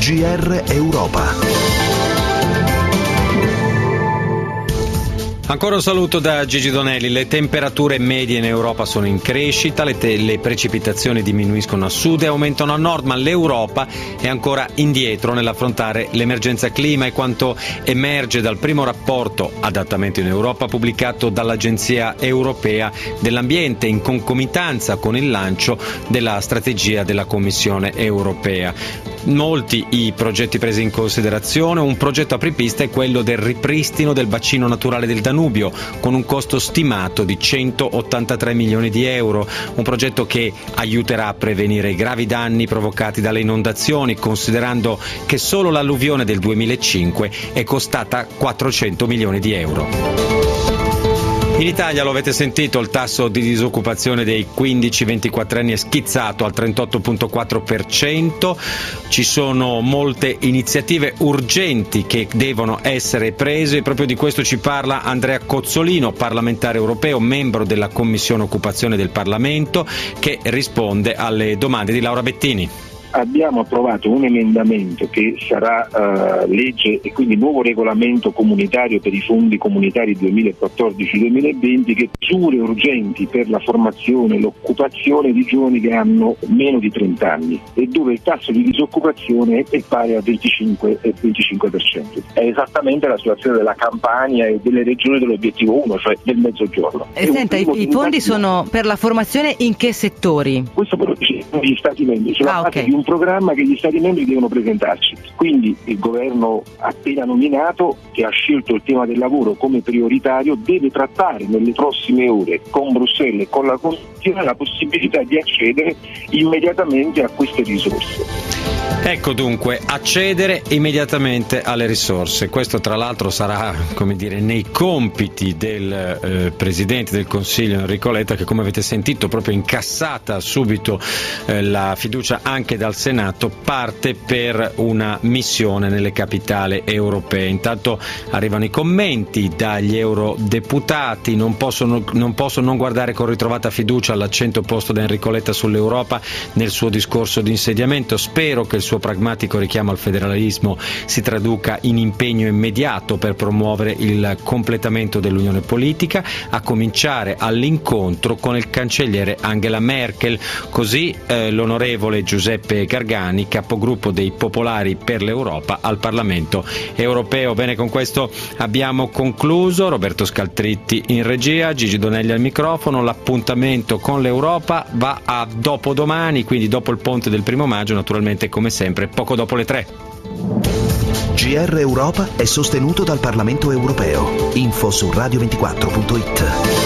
GR Europa. Ancora un saluto da Gigi Donelli. Le temperature medie in Europa sono in crescita, le precipitazioni diminuiscono a sud e aumentano a nord, ma l'Europa è ancora indietro nell'affrontare l'emergenza clima, e quanto emerge dal primo rapporto Adattamento in Europa pubblicato dall'Agenzia Europea dell'Ambiente in concomitanza con il lancio della strategia della Commissione Europea. Molti i progetti presi in considerazione. Un progetto apripista è quello del ripristino del bacino naturale del Danubio, con un costo stimato di 183 milioni di euro, un progetto che aiuterà a prevenire i gravi danni provocati dalle inondazioni, considerando che solo l'alluvione del 2005 è costata 400 milioni di euro. In Italia, lo avete sentito, il tasso di disoccupazione dei 15-24 anni è schizzato al 38,4%. Ci sono molte iniziative urgenti che devono essere prese, e proprio di questo ci parla Andrea Cozzolino, parlamentare europeo, membro della Commissione Occupazione del Parlamento, che risponde alle domande di Laura Bettini. Abbiamo approvato un emendamento che sarà legge e quindi nuovo regolamento comunitario per i fondi comunitari 2014-2020, che misure urgenti per la formazione e l'occupazione di giovani che hanno meno di 30 anni e dove il tasso di disoccupazione è pari al 25%. È esattamente la situazione della Campania e delle regioni dell'obiettivo 1, cioè del Mezzogiorno. Senta, i fondi sono per la formazione in che settori? Questo però gli Stati membri, sulla base di un programma che gli Stati membri devono presentarci. Quindi il governo appena nominato, che ha scelto il tema del lavoro come prioritario, deve trattare nelle prossime ore con Bruxelles e con la Commissione la possibilità di accedere immediatamente a queste risorse. Ecco dunque, accedere immediatamente alle risorse. Questo tra l'altro sarà, come dire, nei compiti del Presidente del Consiglio Enrico Letta, che come avete sentito, proprio incassata subito la fiducia anche dal Senato, parte per una missione nelle capitali europee. Intanto arrivano i commenti dagli eurodeputati. Non posso non guardare con ritrovata fiducia all'accento posto da Enrico Letta sull'Europa nel suo discorso di insediamento. Spero che il suo pragmatico richiamo al federalismo si traduca in impegno immediato per promuovere il completamento dell'unione politica, a cominciare all'incontro con il cancelliere Angela Merkel. Così l'onorevole Giuseppe Gargani, capogruppo dei Popolari per l'Europa al Parlamento europeo. Bene, con questo abbiamo concluso. Roberto Scaltritti in regia, Gigi Donelli al microfono. L'appuntamento con l'Europa va a dopodomani, quindi dopo il ponte del 1° maggio, naturalmente come sempre poco dopo le 3. GR Europa è sostenuto dal Parlamento europeo. Info su radio24.it.